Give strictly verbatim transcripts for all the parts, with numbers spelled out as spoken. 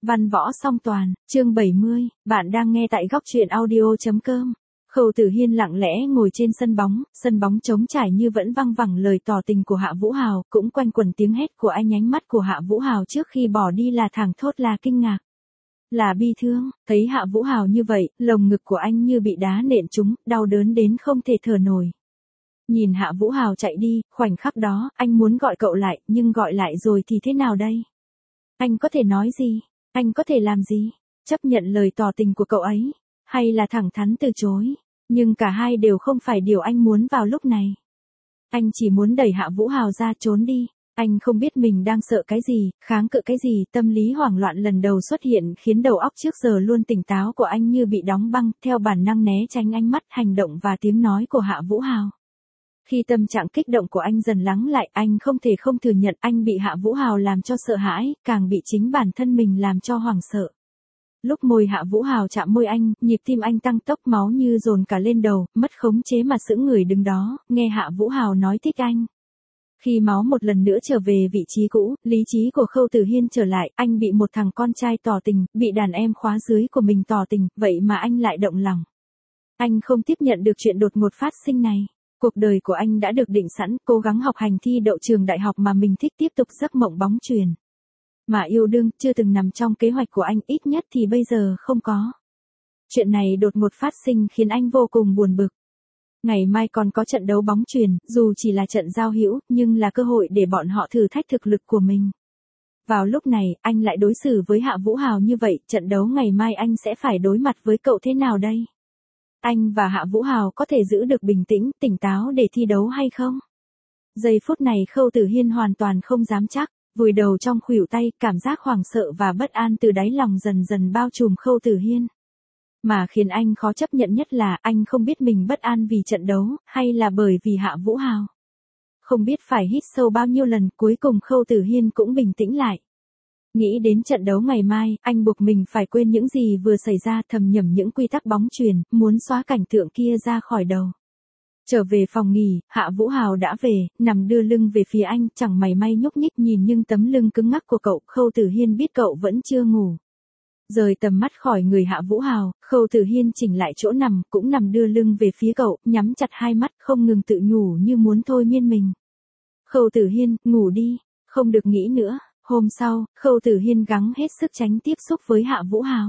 Văn võ song toàn, chương bảy mươi, bạn đang nghe tại góc truyện audio.com. Khâu Tử Hiên lặng lẽ ngồi trên sân bóng, sân bóng trống trải như vẫn văng vẳng lời tỏ tình của Hạ Vũ Hào, cũng quanh quẩn tiếng hét của anh, ánh mắt của Hạ Vũ Hào trước khi bỏ đi là thảng thốt, là kinh ngạc, là bi thương. Thấy Hạ Vũ Hào như vậy, lồng ngực của anh như bị đá nện trúng, đau đớn đến không thể thở nổi. Nhìn Hạ Vũ Hào chạy đi, khoảnh khắc đó, anh muốn gọi cậu lại, nhưng gọi lại rồi thì thế nào đây? Anh có thể nói gì? Anh có thể làm gì? Chấp nhận lời tỏ tình của cậu ấy? Hay là thẳng thắn từ chối? Nhưng cả hai đều không phải điều anh muốn vào lúc này. Anh chỉ muốn đẩy Hạ Vũ Hào ra trốn đi. Anh không biết mình đang sợ cái gì, kháng cự cái gì, tâm lý hoảng loạn lần đầu xuất hiện khiến đầu óc trước giờ luôn tỉnh táo của anh như bị đóng băng, theo bản năng né tránh ánh mắt, hành động và tiếng nói của Hạ Vũ Hào. Khi tâm trạng kích động của anh dần lắng lại, anh không thể không thừa nhận anh bị Hạ Vũ Hào làm cho sợ hãi, càng bị chính bản thân mình làm cho hoảng sợ. Lúc môi Hạ Vũ Hào chạm môi anh, nhịp tim anh tăng tốc, máu như dồn cả lên đầu, mất khống chế mà sững người đứng đó, nghe Hạ Vũ Hào nói thích anh. Khi máu một lần nữa trở về vị trí cũ, lý trí của Khâu Tử Hiên trở lại, anh bị một thằng con trai tỏ tình, bị đàn em khóa dưới của mình tỏ tình, vậy mà anh lại động lòng. Anh không tiếp nhận được chuyện đột ngột phát sinh này. Cuộc đời của anh đã được định sẵn, cố gắng học hành thi đậu trường đại học mà mình thích, tiếp tục giấc mộng bóng chuyền. Mà yêu đương chưa từng nằm trong kế hoạch của anh, ít nhất thì bây giờ không có. Chuyện này đột ngột phát sinh khiến anh vô cùng buồn bực. Ngày mai còn có trận đấu bóng chuyền, dù chỉ là trận giao hữu, nhưng là cơ hội để bọn họ thử thách thực lực của mình. Vào lúc này, anh lại đối xử với Hạ Vũ Hào như vậy, trận đấu ngày mai anh sẽ phải đối mặt với cậu thế nào đây? Anh và Hạ Vũ Hào có thể giữ được bình tĩnh, tỉnh táo để thi đấu hay không? Giây phút này Khâu Tử Hiên hoàn toàn không dám chắc, vùi đầu trong khuỷu tay, cảm giác hoảng sợ và bất an từ đáy lòng dần dần bao trùm Khâu Tử Hiên. Mà khiến anh khó chấp nhận nhất là anh không biết mình bất an vì trận đấu, hay là bởi vì Hạ Vũ Hào. Không biết phải hít sâu bao nhiêu lần, cuối cùng Khâu Tử Hiên cũng bình tĩnh lại. Nghĩ đến trận đấu ngày mai, anh buộc mình phải quên những gì vừa xảy ra, thầm nhẩm những quy tắc bóng chuyền, muốn xóa cảnh tượng kia ra khỏi đầu. Trở về phòng nghỉ, Hạ Vũ Hào đã về, nằm đưa lưng về phía anh, chẳng mảy may nhúc nhích, nhìn nhưng tấm lưng cứng ngắc của cậu, Khâu Tử Hiên biết cậu vẫn chưa ngủ. Rời tầm mắt khỏi người Hạ Vũ Hào, Khâu Tử Hiên chỉnh lại chỗ nằm, cũng nằm đưa lưng về phía cậu, nhắm chặt hai mắt, không ngừng tự nhủ như muốn thôi miên mình. Khâu Tử Hiên, ngủ đi, không được nghĩ nữa. Hôm sau, Khâu Tử Hiên gắng hết sức tránh tiếp xúc với Hạ Vũ Hào.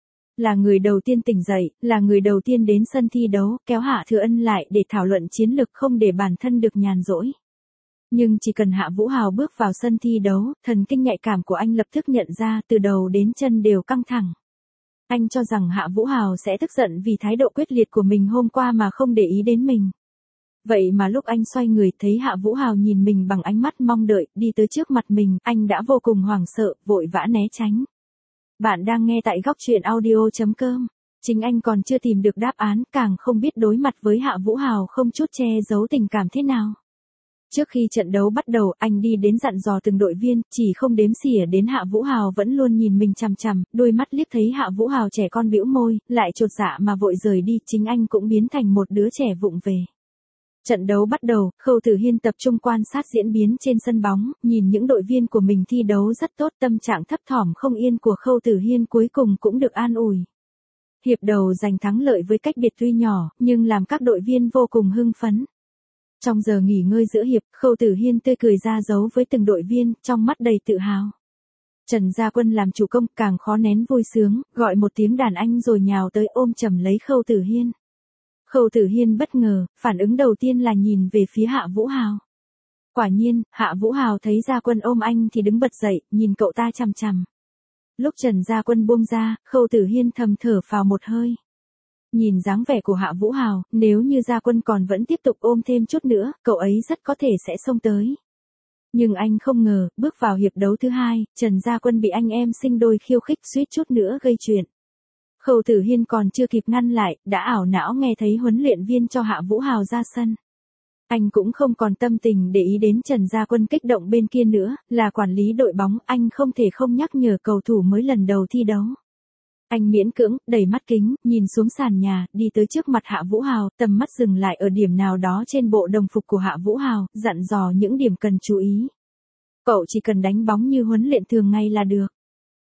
Là người đầu tiên tỉnh dậy, là người đầu tiên đến sân thi đấu, kéo Hạ Thừa Ân lại để thảo luận chiến lược, không để bản thân được nhàn rỗi. Nhưng chỉ cần Hạ Vũ Hào bước vào sân thi đấu, thần kinh nhạy cảm của anh lập tức nhận ra, từ đầu đến chân đều căng thẳng. Anh cho rằng Hạ Vũ Hào sẽ tức giận vì thái độ quyết liệt của mình hôm qua mà không để ý đến mình. Vậy mà lúc anh xoay người thấy Hạ Vũ Hào nhìn mình bằng ánh mắt mong đợi, đi tới trước mặt mình, anh đã vô cùng hoảng sợ, vội vã né tránh. Bạn đang nghe tại góc truyện audio.com. Chính anh còn chưa tìm được đáp án, càng không biết đối mặt với Hạ Vũ Hào không chút che giấu tình cảm thế nào. Trước khi trận đấu bắt đầu, anh đi đến dặn dò từng đội viên, chỉ không đếm xỉa đến Hạ Vũ Hào vẫn luôn nhìn mình chằm chằm, đôi mắt liếc thấy Hạ Vũ Hào trẻ con bĩu môi, lại chột dạ mà vội rời đi, chính anh cũng biến thành một đứa trẻ vụng về. Trận đấu bắt đầu, Khâu Tử Hiên tập trung quan sát diễn biến trên sân bóng, nhìn những đội viên của mình thi đấu rất tốt, tâm trạng thấp thỏm không yên của Khâu Tử Hiên cuối cùng cũng được an ủi. Hiệp đầu giành thắng lợi với cách biệt tuy nhỏ, nhưng làm các đội viên vô cùng hưng phấn. Trong giờ nghỉ ngơi giữa hiệp, Khâu Tử Hiên tươi cười ra dấu với từng đội viên, trong mắt đầy tự hào. Trần Gia Quân làm chủ công, càng khó nén vui sướng, gọi một tiếng đàn anh rồi nhào tới ôm chầm lấy Khâu Tử Hiên. Khâu Tử Hiên bất ngờ, phản ứng đầu tiên là nhìn về phía Hạ Vũ Hào. Quả nhiên, Hạ Vũ Hào thấy Gia Quân ôm anh thì đứng bật dậy, nhìn cậu ta chằm chằm. Lúc Trần Gia Quân buông ra, Khâu Tử Hiên thầm thở phào một hơi. Nhìn dáng vẻ của Hạ Vũ Hào, nếu như Gia Quân còn vẫn tiếp tục ôm thêm chút nữa, cậu ấy rất có thể sẽ xông tới. Nhưng anh không ngờ, bước vào hiệp đấu thứ hai, Trần Gia Quân bị anh em sinh đôi khiêu khích suýt chút nữa gây chuyện. Khâu Tử Hiên còn chưa kịp ngăn lại, đã ảo não nghe thấy huấn luyện viên cho Hạ Vũ Hào ra sân. Anh cũng không còn tâm tình để ý đến Trần Gia Quân kích động bên kia nữa, là quản lý đội bóng, anh không thể không nhắc nhở cầu thủ mới lần đầu thi đấu. Anh miễn cưỡng, đẩy mắt kính, nhìn xuống sàn nhà, đi tới trước mặt Hạ Vũ Hào, tầm mắt dừng lại ở điểm nào đó trên bộ đồng phục của Hạ Vũ Hào, dặn dò những điểm cần chú ý. Cậu chỉ cần đánh bóng như huấn luyện thường ngày là được.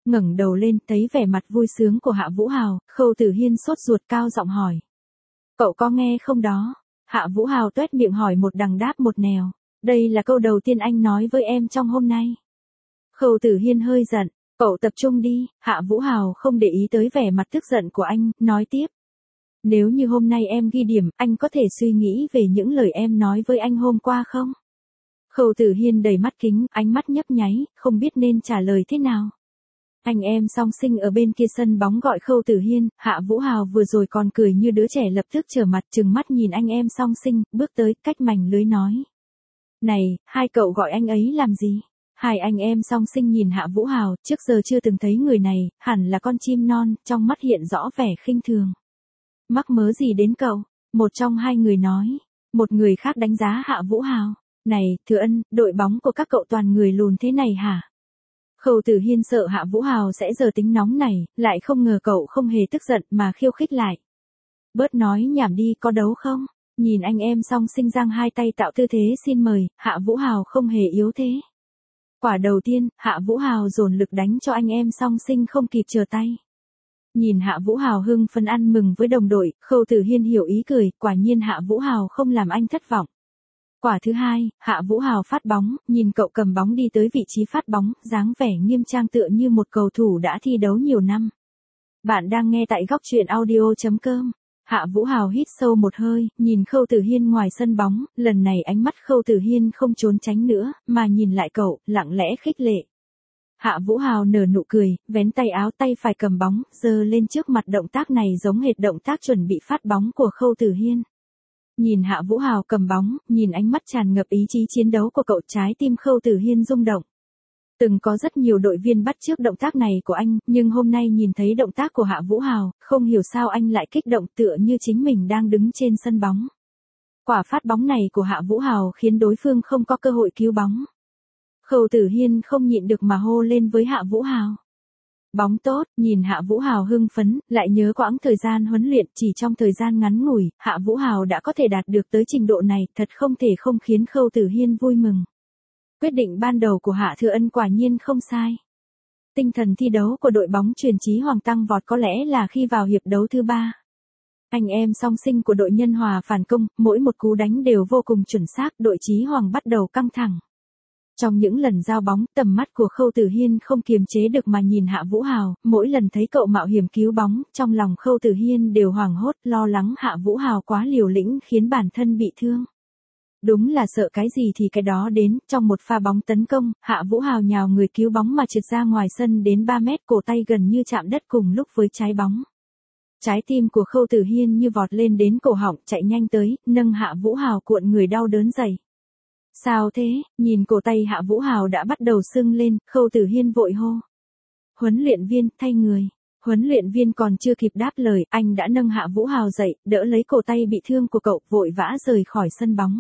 Ngẩng đầu lên thấy vẻ mặt vui sướng của Hạ Vũ Hào, Khâu Tử Hiên sốt ruột cao giọng hỏi. Cậu có nghe không đó? Hạ Vũ Hào tuét miệng hỏi một đằng đáp một nẻo. Đây là câu đầu tiên anh nói với em trong hôm nay. Khâu Tử Hiên hơi giận. Cậu tập trung đi. Hạ Vũ Hào không để ý tới vẻ mặt tức giận của anh, nói tiếp. Nếu như hôm nay em ghi điểm, anh có thể suy nghĩ về những lời em nói với anh hôm qua không? Khâu Tử Hiên đầy mắt kính, ánh mắt nhấp nháy, không biết nên trả lời thế nào. Anh em song sinh ở bên kia sân bóng gọi Khâu Tử Hiên, Hạ Vũ Hào vừa rồi còn cười như đứa trẻ lập tức trở mặt trừng mắt nhìn anh em song sinh, bước tới cách mảnh lưới nói. Này, hai cậu gọi anh ấy làm gì? Hai anh em song sinh nhìn Hạ Vũ Hào, trước giờ chưa từng thấy người này, hẳn là con chim non, trong mắt hiện rõ vẻ khinh thường. Mắc mớ gì đến cậu? Một trong hai người nói. Một người khác đánh giá Hạ Vũ Hào. Này, Thừa Ân, đội bóng của các cậu toàn người lùn thế này hả? Khâu Tử Hiên sợ Hạ Vũ Hào sẽ giở tính nóng này, lại không ngờ cậu không hề tức giận mà khiêu khích lại. Bớt nói nhảm đi, có đấu không? Nhìn anh em song sinh giang hai tay tạo tư thế xin mời, Hạ Vũ Hào không hề yếu thế. Quả đầu tiên, Hạ Vũ Hào dồn lực đánh cho anh em song sinh không kịp chờ tay. Nhìn Hạ Vũ Hào hưng phấn ăn mừng với đồng đội, Khâu Tử Hiên hiểu ý cười, quả nhiên Hạ Vũ Hào không làm anh thất vọng. Quả thứ hai, Hạ Vũ Hào phát bóng, nhìn cậu cầm bóng đi tới vị trí phát bóng, dáng vẻ nghiêm trang tựa như một cầu thủ đã thi đấu nhiều năm. Bạn đang nghe tại góc truyện audio chấm com. Hạ Vũ Hào hít sâu một hơi, nhìn Khâu Tử Hiên ngoài sân bóng, lần này ánh mắt Khâu Tử Hiên không trốn tránh nữa, mà nhìn lại cậu, lặng lẽ khích lệ. Hạ Vũ Hào nở nụ cười, vén tay áo tay phải cầm bóng, giơ lên trước mặt động tác này giống hệt động tác chuẩn bị phát bóng của Khâu Tử Hiên. Nhìn Hạ Vũ Hào cầm bóng, nhìn ánh mắt tràn ngập ý chí chiến đấu của cậu, trái tim Khâu Tử Hiên rung động. Từng có rất nhiều đội viên bắt chước động tác này của anh, nhưng hôm nay nhìn thấy động tác của Hạ Vũ Hào, không hiểu sao anh lại kích động tựa như chính mình đang đứng trên sân bóng. Quả phát bóng này của Hạ Vũ Hào khiến đối phương không có cơ hội cứu bóng. Khâu Tử Hiên không nhịn được mà hô lên với Hạ Vũ Hào. Bóng tốt, nhìn Hạ Vũ Hào hưng phấn, lại nhớ quãng thời gian huấn luyện, chỉ trong thời gian ngắn ngủi, Hạ Vũ Hào đã có thể đạt được tới trình độ này, thật không thể không khiến Khâu Tử Hiên vui mừng. Quyết định ban đầu của Hạ Thừa Ân quả nhiên không sai. Tinh thần thi đấu của đội bóng Truyền Chí Hoàng tăng vọt có lẽ là khi vào hiệp đấu thứ ba. Anh em song sinh của đội Nhân Hòa phản công, mỗi một cú đánh đều vô cùng chuẩn xác, đội Chí Hoàng bắt đầu căng thẳng. Trong những lần giao bóng, tầm mắt của Khâu Tử Hiên không kiềm chế được mà nhìn Hạ Vũ Hào, mỗi lần thấy cậu mạo hiểm cứu bóng, trong lòng Khâu Tử Hiên đều hoảng hốt, lo lắng Hạ Vũ Hào quá liều lĩnh khiến bản thân bị thương. Đúng là sợ cái gì thì cái đó đến, trong một pha bóng tấn công, Hạ Vũ Hào nhào người cứu bóng mà trượt ra ngoài sân đến ba mét, cổ tay gần như chạm đất cùng lúc với trái bóng. Trái tim của Khâu Tử Hiên như vọt lên đến cổ họng, chạy nhanh tới, nâng Hạ Vũ Hào cuộn người đau đớn dậy. Sao thế? Nhìn cổ tay Hạ Vũ Hào đã bắt đầu sưng lên, Khâu Tử Hiên vội hô. Huấn luyện viên, thay người. Huấn luyện viên còn chưa kịp đáp lời, anh đã nâng Hạ Vũ Hào dậy, đỡ lấy cổ tay bị thương của cậu, vội vã rời khỏi sân bóng.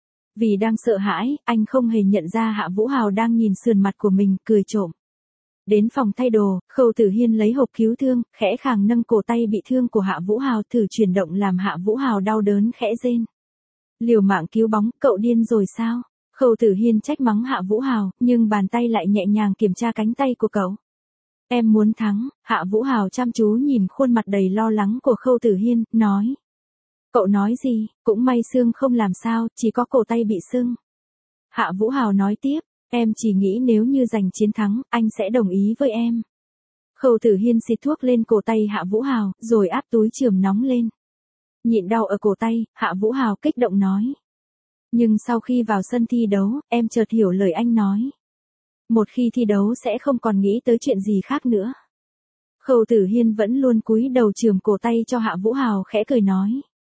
Vì đang sợ hãi, anh không hề nhận ra Hạ Vũ Hào đang nhìn sườn mặt của mình, cười trộm. Đến phòng thay đồ, Khâu Tử Hiên lấy hộp cứu thương, khẽ khàng nâng cổ tay bị thương của Hạ Vũ Hào thử chuyển động làm Hạ Vũ Hào đau đớn khẽ rên. Liều mạng cứu bóng, cậu điên rồi sao? Khâu Tử Hiên trách mắng Hạ Vũ Hào, nhưng bàn tay lại nhẹ nhàng kiểm tra cánh tay của cậu. Em muốn thắng, Hạ Vũ Hào chăm chú nhìn khuôn mặt đầy lo lắng của Khâu Tử Hiên, nói. Cậu nói gì, cũng may xương không làm sao, chỉ có cổ tay bị sưng. Hạ Vũ Hào nói tiếp, em chỉ nghĩ nếu như giành chiến thắng, anh sẽ đồng ý với em. Khâu Tử Hiên xịt thuốc lên cổ tay Hạ Vũ Hào, rồi áp túi chườm nóng lên. Nhịn đau ở cổ tay, Hạ Vũ Hào kích động nói. Nhưng sau khi vào sân thi đấu, em chợt hiểu lời anh nói. Một khi thi đấu sẽ không còn nghĩ tới chuyện gì khác nữa. Khâu Tử Hiên vẫn luôn cúi đầu chườm cổ tay cho Hạ Vũ Hào khẽ cười nói.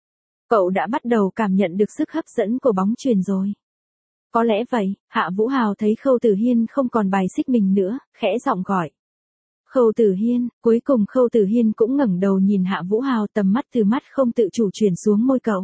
Cậu đã bắt đầu cảm nhận được sức hấp dẫn của bóng chuyền rồi. Có lẽ vậy, Hạ Vũ Hào thấy Khâu Tử Hiên không còn bài xích mình nữa, khẽ giọng gọi. Khâu Tử Hiên, cuối cùng Khâu Tử Hiên cũng ngẩng đầu nhìn Hạ Vũ Hào, tầm mắt từ mắt không tự chủ chuyển xuống môi cậu.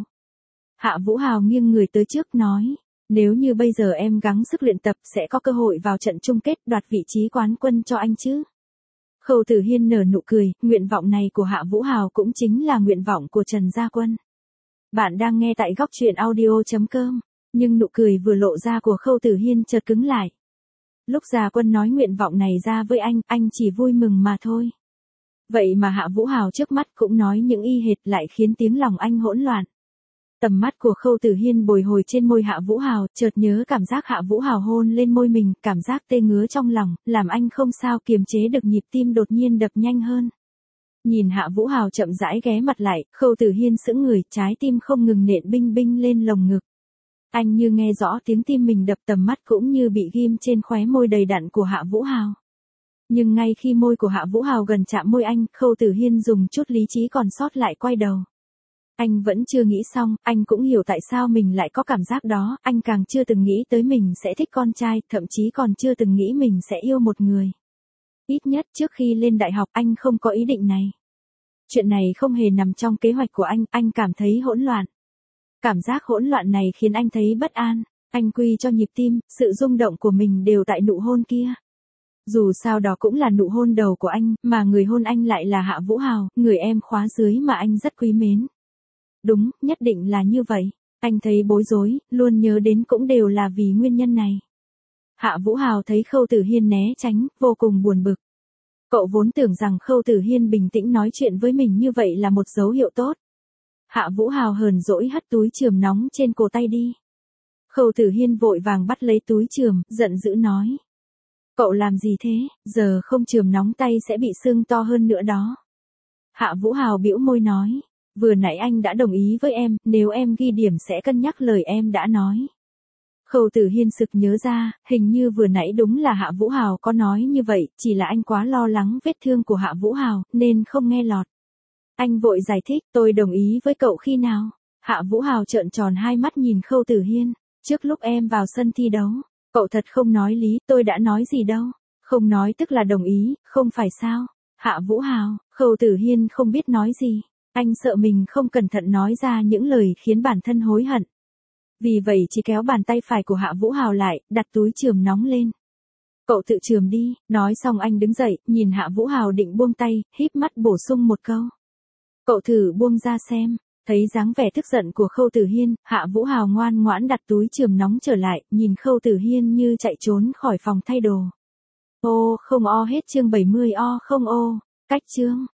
Hạ Vũ Hào nghiêng người tới trước nói, nếu như bây giờ em gắng sức luyện tập sẽ có cơ hội vào trận chung kết đoạt vị trí quán quân cho anh chứ. Khâu Tử Hiên nở nụ cười, nguyện vọng này của Hạ Vũ Hào cũng chính là nguyện vọng của Trần Gia Quân. Bạn đang nghe tại góc truyện audio chấm com, nhưng nụ cười vừa lộ ra của Khâu Tử Hiên chợt cứng lại. Lúc Gia Quân nói nguyện vọng này ra với anh, anh chỉ vui mừng mà thôi. Vậy mà Hạ Vũ Hào trước mắt cũng nói những y hệt lại khiến tiếng lòng anh hỗn loạn. Tầm mắt của Khâu Tử Hiên bồi hồi trên môi Hạ Vũ Hào, chợt nhớ cảm giác Hạ Vũ Hào hôn lên môi mình, cảm giác tê ngứa trong lòng, làm anh không sao kiềm chế được nhịp tim đột nhiên đập nhanh hơn. Nhìn Hạ Vũ Hào chậm rãi ghé mặt lại, Khâu Tử Hiên sững người, trái tim không ngừng nện binh binh lên lồng ngực. Anh như nghe rõ tiếng tim mình đập, tầm mắt cũng như bị ghim trên khóe môi đầy đặn của Hạ Vũ Hào. Nhưng ngay khi môi của Hạ Vũ Hào gần chạm môi anh, Khâu Tử Hiên dùng chút lý trí còn sót lại quay đầu. Anh vẫn chưa nghĩ xong, anh cũng hiểu tại sao mình lại có cảm giác đó, anh càng chưa từng nghĩ tới mình sẽ thích con trai, thậm chí còn chưa từng nghĩ mình sẽ yêu một người. Ít nhất trước khi lên đại học anh không có ý định này. Chuyện này không hề nằm trong kế hoạch của anh, anh cảm thấy hỗn loạn. Cảm giác hỗn loạn này khiến anh thấy bất an, anh quy cho nhịp tim, sự rung động của mình đều tại nụ hôn kia. Dù sao đó cũng là nụ hôn đầu của anh, mà người hôn anh lại là Hạ Vũ Hào, người em khóa dưới mà anh rất quý mến. Đúng, nhất định là như vậy. Anh thấy bối rối, luôn nhớ đến cũng đều là vì nguyên nhân này. Hạ Vũ Hào thấy Khâu Tử Hiên né tránh, vô cùng buồn bực. Cậu vốn tưởng rằng Khâu Tử Hiên bình tĩnh nói chuyện với mình như vậy là một dấu hiệu tốt. Hạ Vũ Hào hờn dỗi hất túi chườm nóng trên cổ tay đi. Khâu Tử Hiên vội vàng bắt lấy túi chườm, giận dữ nói. Cậu làm gì thế, giờ không chườm nóng tay sẽ bị sưng to hơn nữa đó. Hạ Vũ Hào bĩu môi nói. Vừa nãy anh đã đồng ý với em, nếu em ghi điểm sẽ cân nhắc lời em đã nói. Khâu Tử Hiên sực nhớ ra, hình như vừa nãy đúng là Hạ Vũ Hào có nói như vậy, chỉ là anh quá lo lắng vết thương của Hạ Vũ Hào, nên không nghe lọt. Anh vội giải thích, tôi đồng ý với cậu khi nào? Hạ Vũ Hào trợn tròn hai mắt nhìn Khâu Tử Hiên, trước lúc em vào sân thi đấu, cậu thật không nói lý, tôi đã nói gì đâu. Không nói tức là đồng ý, không phải sao? Hạ Vũ Hào, Khâu Tử Hiên không biết nói gì. Anh sợ mình không cẩn thận nói ra những lời khiến bản thân hối hận. Vì vậy chỉ kéo bàn tay phải của Hạ Vũ Hào lại, đặt túi chườm nóng lên. Cậu tự chườm đi, nói xong anh đứng dậy, nhìn Hạ Vũ Hào định buông tay, híp mắt bổ sung một câu. Cậu thử buông ra xem, thấy dáng vẻ tức giận của Khâu Tử Hiên, Hạ Vũ Hào ngoan ngoãn đặt túi chườm nóng trở lại, nhìn Khâu Tử Hiên như chạy trốn khỏi phòng thay đồ. Ô không o hết chương bảy mươi o không ô, cách chương.